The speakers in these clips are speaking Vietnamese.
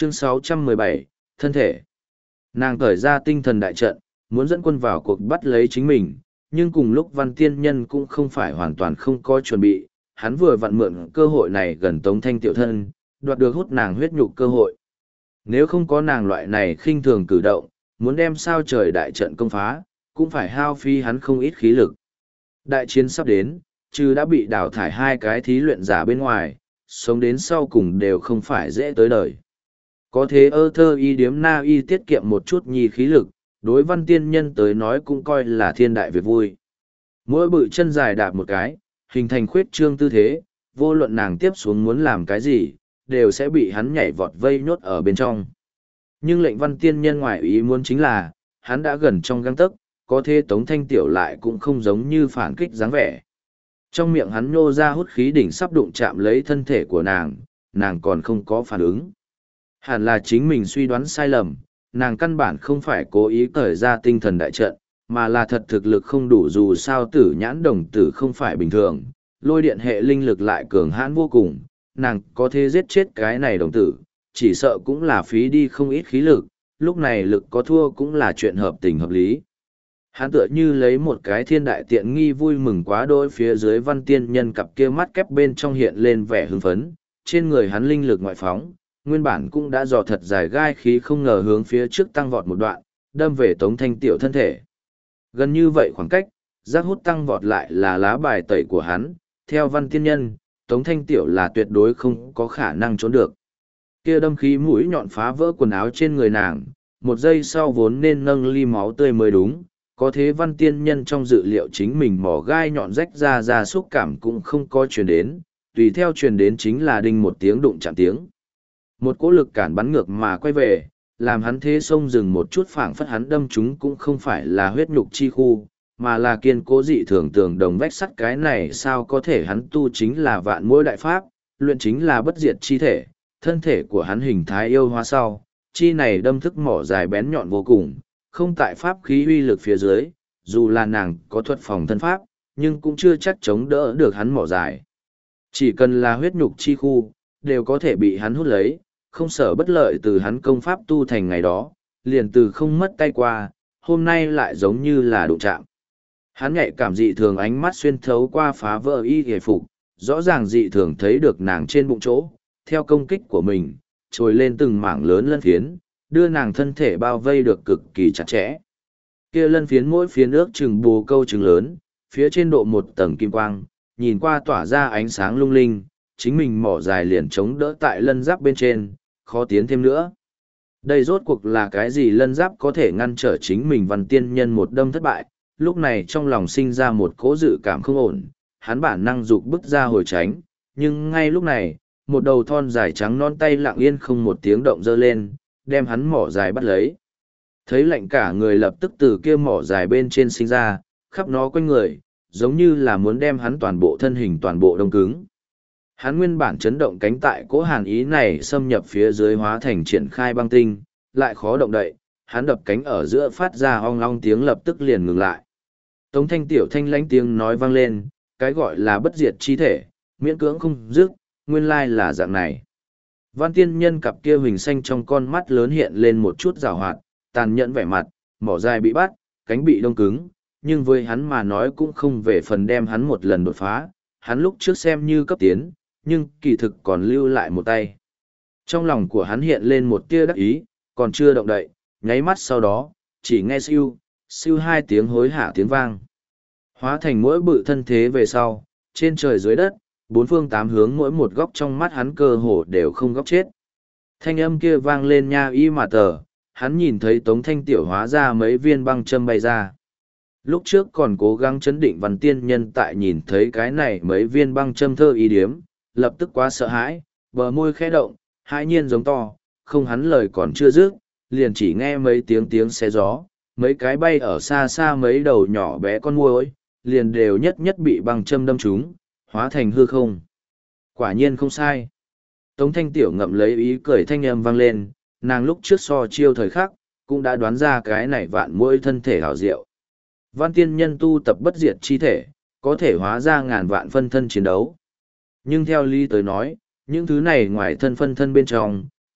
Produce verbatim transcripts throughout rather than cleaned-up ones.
Chương sáu trăm mười bảy, thân thể. Nàng khởi ra tinh thần đại trận, muốn dẫn quân vào cuộc bắt lấy chính mình, nhưng cùng lúc Văn Tiên Nhân cũng không phải hoàn toàn không có chuẩn bị, hắn vừa vặn mượn cơ hội này gần Tống Thanh tiểu thân, đoạt được hút nàng huyết nhục cơ hội. Nếu không có nàng loại này khinh thường cử động, muốn đem sao trời đại trận công phá, cũng phải hao phí hắn không ít khí lực. Đại chiến sắp đến, trừ đã bị đào thải hai cái thí luyện giả bên ngoài, sống đến sau cùng đều không phải dễ tới đời. Có thế ơ thơ y điếm na y tiết kiệm một chút nhi khí lực, đối Văn Tiên Nhân tới nói cũng coi là thiên đại việc vui. Mỗi bự chân dài đạp một cái, hình thành khuyết trương tư thế, vô luận nàng tiếp xuống muốn làm cái gì, đều sẽ bị hắn nhảy vọt vây nhốt ở bên trong. Nhưng lệnh Văn Tiên Nhân ngoài ý muốn chính là, hắn đã gần trong găng tấc, có thế Tống Thanh Tiểu lại cũng không giống như phản kích dáng vẻ. Trong miệng hắn nhô ra hút khí đỉnh sắp đụng chạm lấy thân thể của nàng, nàng còn không có phản ứng. Hẳn là chính mình suy đoán sai lầm, nàng căn bản không phải cố ý cởi ra tinh thần đại trận, mà là thật thực lực không đủ, dù sao tử nhãn đồng tử không phải bình thường, lôi điện hệ linh lực lại cường hãn vô cùng, nàng có thể giết chết cái này đồng tử, chỉ sợ cũng là phí đi không ít khí lực, lúc này lực có thua cũng là chuyện hợp tình hợp lý. Hắn tựa như lấy một cái thiên đại tiện nghi vui mừng quá đôi, phía dưới Văn Tiên Nhân cặp kia mắt kép bên trong hiện lên vẻ hưng phấn, trên người hắn linh lực ngoại phóng, nguyên bản cũng đã dò thật dài gai khí không ngờ hướng phía trước tăng vọt một đoạn, đâm về Tống Thanh Tiểu thân thể. Gần như vậy khoảng cách, giác hút tăng vọt lại là lá bài tẩy của hắn, theo Văn Tiên Nhân, Tống Thanh Tiểu là tuyệt đối không có khả năng trốn được. Kia đâm khí mũi nhọn phá vỡ quần áo trên người nàng, một giây sau vốn nên nâng ly máu tươi mới đúng, có thế Văn Tiên Nhân trong dự liệu chính mình mỏ gai nhọn rách ra ra xúc cảm cũng không có truyền đến, tùy theo truyền đến chính là đinh một tiếng đụng chạm tiếng. Một cỗ lực cản bắn ngược mà quay về, làm hắn thế sông dừng một chút, phảng phất hắn đâm chúng cũng không phải là huyết nhục chi khu, mà là kiên cố dị thường tường đồng vách sắt. Cái này sao có thể, hắn tu chính là vạn môi đại pháp, luyện chính là bất diệt chi thể, thân thể của hắn hình thái yêu hóa sau, chi này đâm thức mỏ dài bén nhọn vô cùng, không tại pháp khí uy lực phía dưới, dù là nàng có thuật phòng thân pháp, nhưng cũng chưa chắc chống đỡ được hắn mỏ dài. Chỉ cần là huyết nhục chi khu, đều có thể bị hắn hút lấy, không sợ bất lợi từ hắn công pháp tu thành ngày đó, liền từ không mất tay qua, hôm nay lại giống như là đụng chạm. Hắn nhạy cảm dị thường ánh mắt xuyên thấu qua phá vỡ y hề phục, rõ ràng dị thường thấy được nàng trên bụng chỗ, theo công kích của mình, trồi lên từng mảng lớn lân phiến, đưa nàng thân thể bao vây được cực kỳ chặt chẽ. Kia lân phiến mỗi phiến ước chừng bồ câu chừng lớn, phía trên độ một tầng kim quang, nhìn qua tỏa ra ánh sáng lung linh, chính mình mỏ dài liền chống đỡ tại lân giáp bên trên, khó tiến thêm nữa. Đây rốt cuộc là cái gì lân giáp có thể ngăn trở chính mình Văn Tiên Nhân một đâm thất bại, lúc này trong lòng sinh ra một cố dự cảm không ổn, hắn bản năng dục bước ra hồi tránh, nhưng ngay lúc này, một đầu thon dài trắng non tay lặng yên không một tiếng động dơ lên, đem hắn mỏ dài bắt lấy. Thấy lạnh cả người lập tức từ kia mỏ dài bên trên sinh ra, khắp nó quanh người, giống như là muốn đem hắn toàn bộ thân hình toàn bộ đông cứng. Hắn nguyên bản chấn động cánh tại cỗ hàn ý này xâm nhập phía dưới hóa thành triển khai băng tinh, lại khó động đậy, hắn đập cánh ở giữa phát ra ong long tiếng lập tức liền ngừng lại. Tống Thanh Tiểu thanh lãnh tiếng nói vang lên, cái gọi là bất diệt chi thể, miễn cưỡng không dứt, nguyên lai là dạng này. Văn Tiên Nhân cặp kia huỳnh xanh trong con mắt lớn hiện lên một chút giảo hoạt, tàn nhẫn vẻ mặt, mỏ dài bị bắt, cánh bị đông cứng, nhưng với hắn mà nói cũng không về phần đem hắn một lần đột phá, hắn lúc trước xem như cấp tiến, nhưng kỳ thực còn lưu lại một tay. Trong lòng của hắn hiện lên một tia đắc ý, còn chưa động đậy, nháy mắt sau đó, chỉ nghe siêu, siêu hai tiếng hối hả tiếng vang. Hóa thành mỗi bự thân thế về sau, trên trời dưới đất, bốn phương tám hướng mỗi một góc trong mắt hắn cơ hồ đều không góc chết. Thanh âm kia vang lên nha y mà tờ, hắn nhìn thấy Tống Thanh Tiểu hóa ra mấy viên băng châm bay ra. Lúc trước còn cố gắng chấn định Văn Tiên Nhân tại nhìn thấy cái này mấy viên băng châm thơ ý điếm, lập tức quá sợ hãi, bờ môi khẽ động, hãi nhiên giống to, không hắn lời còn chưa dứt, liền chỉ nghe mấy tiếng tiếng xé gió, mấy cái bay ở xa xa mấy đầu nhỏ bé con muỗi, liền đều nhất nhất bị băng châm đâm trúng, hóa thành hư không. Quả nhiên không sai. Tống Thanh Tiểu ngậm lấy ý cười thanh âm vang lên, nàng lúc trước so chiêu thời khắc, cũng đã đoán ra cái này vạn muỗi thân thể hảo diệu. Văn Tiên Nhân tu tập bất diệt chi thể, có thể hóa ra ngàn vạn phân thân chiến đấu. Nhưng theo lý tới nói, những thứ này ngoài thân phân thân bên trong,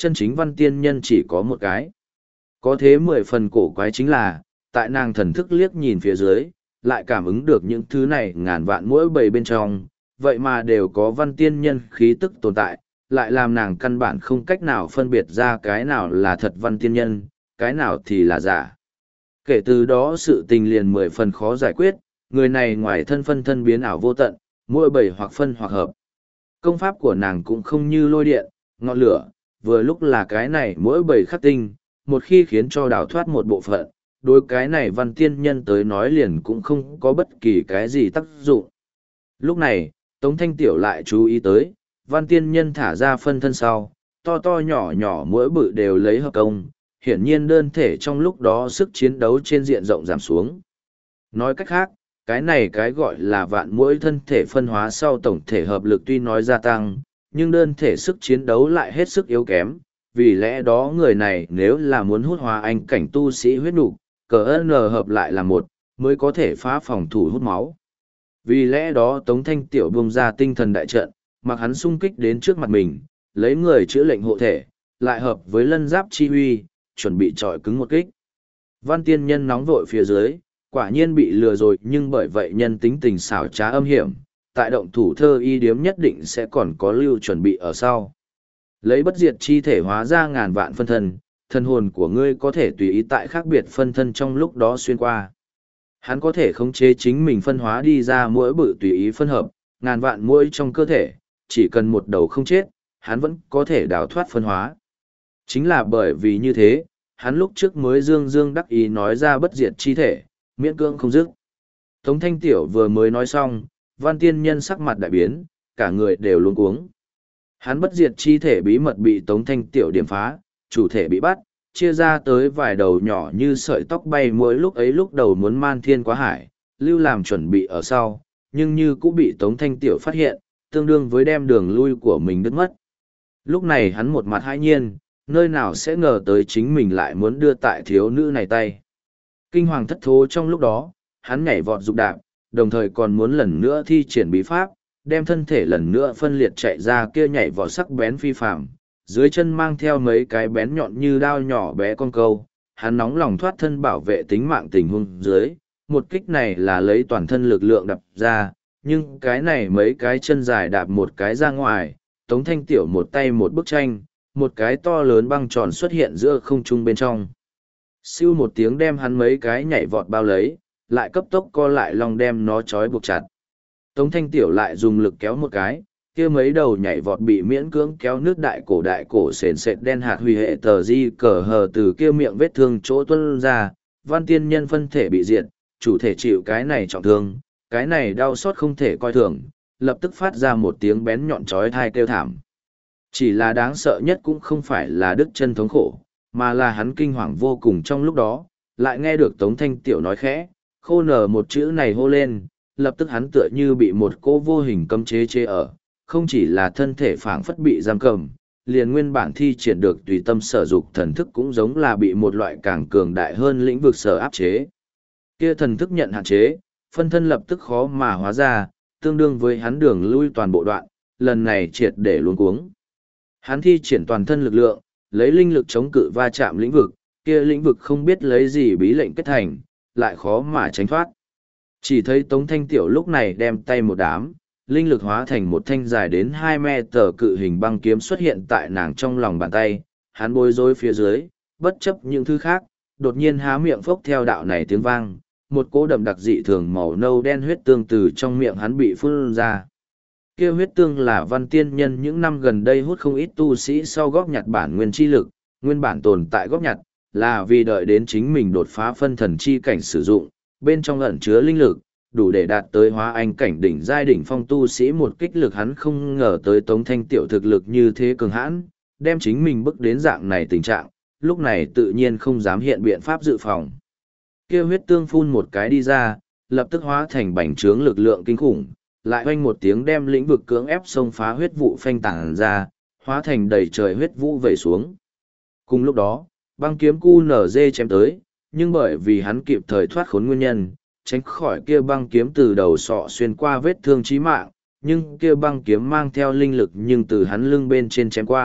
chân chính văn tiên nhân chỉ có một cái. Có thế mười phần cổ quái chính là, tại nàng thần thức liếc nhìn phía dưới, lại cảm ứng được những thứ này ngàn vạn mỗi bầy bên trong, vậy mà đều có văn tiên nhân khí tức tồn tại, lại làm nàng căn bản không cách nào phân biệt ra cái nào là thật văn tiên nhân, cái nào thì là giả. Kể từ đó sự tình liền mười phần khó giải quyết, người này ngoài thân phân thân biến ảo vô tận, mỗi bầy hoặc phân hoặc hợp. Công pháp của nàng cũng không như lôi điện, ngọn lửa, vừa lúc là cái này mỗi bầy khắc tinh, một khi khiến cho đào thoát một bộ phận, đối cái này văn tiên nhân tới nói liền cũng không có bất kỳ cái gì tác dụng. Lúc này, Tống Thanh Tiểu lại chú ý tới, văn tiên nhân thả ra phân thân sau, to to nhỏ nhỏ mỗi bự đều lấy hợp công, hiển nhiên đơn thể trong lúc đó sức chiến đấu trên diện rộng giảm xuống. Nói cách khác, cái này cái gọi là vạn mỗi thân thể phân hóa sau tổng thể hợp lực tuy nói gia tăng, nhưng đơn thể sức chiến đấu lại hết sức yếu kém, vì lẽ đó người này nếu là muốn hút hóa anh cảnh tu sĩ huyết nục, cờ n hợp lại là một, mới có thể phá phòng thủ hút máu. Vì lẽ đó Tống Thanh Tiểu bung ra tinh thần đại trận, mặc hắn xung kích đến trước mặt mình, lấy người chữa lệnh hộ thể, lại hợp với lân giáp chi huy, chuẩn bị trọi cứng một kích. Văn tiên nhân nóng vội phía dưới, quả nhiên bị lừa rồi, nhưng bởi vậy nhân tính tình xảo trá âm hiểm, tại động thủ thơ y điếm nhất định sẽ còn có lưu chuẩn bị ở sau. Lấy bất diệt chi thể hóa ra ngàn vạn phân thân, thân hồn của ngươi có thể tùy ý tại khác biệt phân thân trong lúc đó xuyên qua. Hắn có thể khống chế chính mình phân hóa đi ra mỗi bự tùy ý phân hợp, ngàn vạn mỗi trong cơ thể, chỉ cần một đầu không chết, hắn vẫn có thể đào thoát phân hóa. Chính là bởi vì như thế, hắn lúc trước mới dương dương đắc ý nói ra bất diệt chi thể, miễn cưỡng không dứt. Tống Thanh Tiểu vừa mới nói xong, văn tiên nhân sắc mặt đại biến, cả người đều luống cuống. Hắn bất diệt chi thể bí mật bị Tống Thanh Tiểu điểm phá, chủ thể bị bắt, chia ra tới vài đầu nhỏ như sợi tóc bay, mỗi lúc ấy lúc đầu muốn man thiên quá hải, lưu làm chuẩn bị ở sau, nhưng như cũng bị Tống Thanh Tiểu phát hiện, tương đương với đem đường lui của mình đứt mất. Lúc này hắn một mặt hãi nhiên, nơi nào sẽ ngờ tới chính mình lại muốn đưa tại thiếu nữ này tay. Kinh hoàng thất thố trong lúc đó, hắn nhảy vọt dục đạp, đồng thời còn muốn lần nữa thi triển bí pháp, đem thân thể lần nữa phân liệt chạy ra kia nhảy vọt sắc bén phi phạm, dưới chân mang theo mấy cái bén nhọn như đao nhỏ bé con câu, hắn nóng lòng thoát thân bảo vệ tính mạng tình huống dưới, một kích này là lấy toàn thân lực lượng đập ra, nhưng cái này mấy cái chân dài đạp một cái ra ngoài, Tống Thanh Tiểu một tay một bức tranh, một cái to lớn băng tròn xuất hiện giữa không trung bên trong. Siêu một tiếng đem hắn mấy cái nhảy vọt bao lấy, lại cấp tốc co lại lòng đem nó trói buộc chặt. Tống Thanh Tiểu lại dùng lực kéo một cái, kia mấy đầu nhảy vọt bị miễn cưỡng kéo nước đại cổ đại cổ sền sệt đen hạt huy hệ tờ di cờ hờ từ kia miệng vết thương chỗ tuân ra, văn tiên nhân phân thể bị diệt, chủ thể chịu cái này trọng thương, cái này đau xót không thể coi thường, lập tức phát ra một tiếng bén nhọn chói tai kêu thảm. Chỉ là đáng sợ nhất cũng không phải là đứt chân thống khổ, mà là hắn kinh hoàng vô cùng trong lúc đó, lại nghe được Tống Thanh Tiểu nói khẽ, khô nở một chữ này hô lên, lập tức hắn tựa như bị một cô vô hình cấm chế chế ở, không chỉ là thân thể phảng phất bị giam cầm, liền nguyên bản thi triển được tùy tâm sở dục thần thức cũng giống là bị một loại càng cường đại hơn lĩnh vực sở áp chế. Kia thần thức nhận hạn chế, phân thân lập tức khó mà hóa ra, tương đương với hắn đường lui toàn bộ đoạn, lần này triệt để luống cuống. Hắn thi triển toàn thân lực lượng, lấy linh lực chống cự va chạm lĩnh vực, kia lĩnh vực không biết lấy gì bí lệnh kết thành, lại khó mà tránh thoát. Chỉ thấy Tống Thanh Tiểu lúc này đem tay một đám, linh lực hóa thành một thanh dài đến hai mét tờ cự hình băng kiếm xuất hiện tại nàng trong lòng bàn tay, hắn bối rối phía dưới, bất chấp những thứ khác, đột nhiên há miệng phốc theo đạo này tiếng vang, một cỗ đậm đặc dị thường màu nâu đen huyết tương từ trong miệng hắn bị phun ra. Kia huyết tương là văn tiên nhân những năm gần đây hút không ít tu sĩ sau góp nhặt bản nguyên chi lực, nguyên bản tồn tại góp nhặt, là vì đợi đến chính mình đột phá phân thần chi cảnh sử dụng, bên trong ẩn chứa linh lực, đủ để đạt tới hóa anh cảnh đỉnh giai đỉnh phong tu sĩ một kích lực. Hắn không ngờ tới Tống Thanh Tiểu thực lực như thế cường hãn, đem chính mình bước đến dạng này tình trạng, lúc này tự nhiên không dám hiện biện pháp dự phòng. Kia huyết tương phun một cái đi ra, lập tức hóa thành bành trướng lực lượng kinh khủng, lại oanh một tiếng đem lĩnh vực cưỡng ép xông phá huyết vụ phanh tản ra, hóa thành đầy trời huyết vũ vẩy xuống. Cùng lúc đó, băng kiếm cu nở dê chém tới, nhưng bởi vì hắn kịp thời thoát khốn nguyên nhân, tránh khỏi kia băng kiếm từ đầu sọ xuyên qua vết thương chí mạng, nhưng kia băng kiếm mang theo linh lực nhưng từ hắn lưng bên trên chém qua,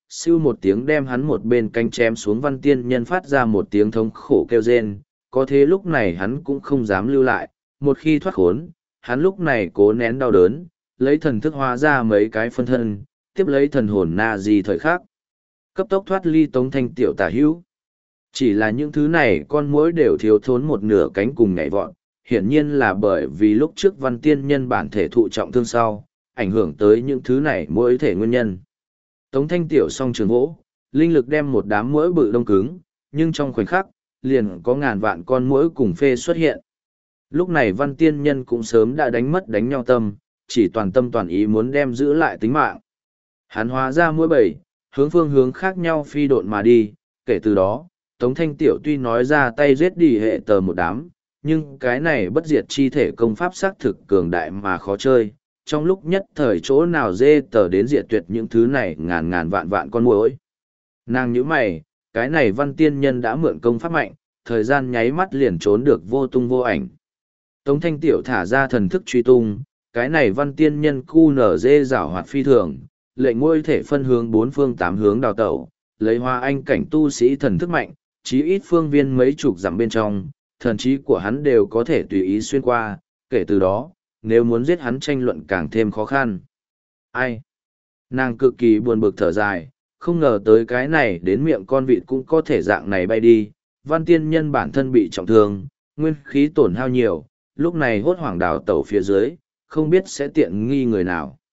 siêu một tiếng đem hắn một bên cánh chém xuống. Văn tiên nhân phát ra một tiếng thống khổ kêu rên, có thế lúc này hắn cũng không dám lưu lại, một khi thoát khốn, hắn lúc này cố nén đau đớn, lấy thần thức hóa ra mấy cái phân thân, tiếp lấy thần hồn na di thời khắc, cấp tốc thoát ly Tống Thanh Tiểu tả hữu. Chỉ là những thứ này con muỗi đều thiếu thốn một nửa cánh cùng nhảy vọt, hiển nhiên là bởi vì lúc trước Văn tiên nhân bản thể thụ trọng thương sau, ảnh hưởng tới những thứ này muỗi thể nguyên nhân. Tống Thanh Tiểu song trường vỗ, linh lực đem một đám muỗi bự đông cứng, nhưng trong khoảnh khắc, liền có ngàn vạn con muỗi cùng phê xuất hiện. Lúc này Văn tiên nhân cũng sớm đã đánh mất đánh nhau tâm, chỉ toàn tâm toàn ý muốn đem giữ lại tính mạng. Hắn hóa ra muỗi bầy, hướng phương hướng khác nhau phi độn mà đi, kể từ đó, Tống Thanh Tiểu tuy nói ra tay giết đi hệ tờ một đám, nhưng cái này bất diệt chi thể công pháp xác thực cường đại mà khó chơi. Trong lúc nhất thời chỗ nào dê tờ đến diệt tuyệt những thứ này ngàn ngàn vạn vạn con muỗi. Nàng nhíu mày, cái này Văn tiên nhân đã mượn công pháp mạnh, thời gian nháy mắt liền trốn được vô tung vô ảnh. Tống Thanh Tiểu thả ra thần thức truy tung, cái này Văn tiên nhân cu nở dê rảo hoạt phi thường, lệnh ngôi thể phân hướng bốn phương tám hướng đào tẩu, lấy hoa anh cảnh tu sĩ thần thức mạnh, chí ít phương viên mấy chục dặm bên trong, thần trí của hắn đều có thể tùy ý xuyên qua, kể từ đó, nếu muốn giết hắn tranh luận càng thêm khó khăn. Ai? Nàng cực kỳ buồn bực thở dài, không ngờ tới cái này đến miệng con vịt cũng có thể dạng này bay đi. Văn tiên nhân bản thân bị trọng thương, nguyên khí tổn hao nhiều, lúc này hốt hoảng đào tẩu phía dưới, không biết sẽ tiện nghi người nào.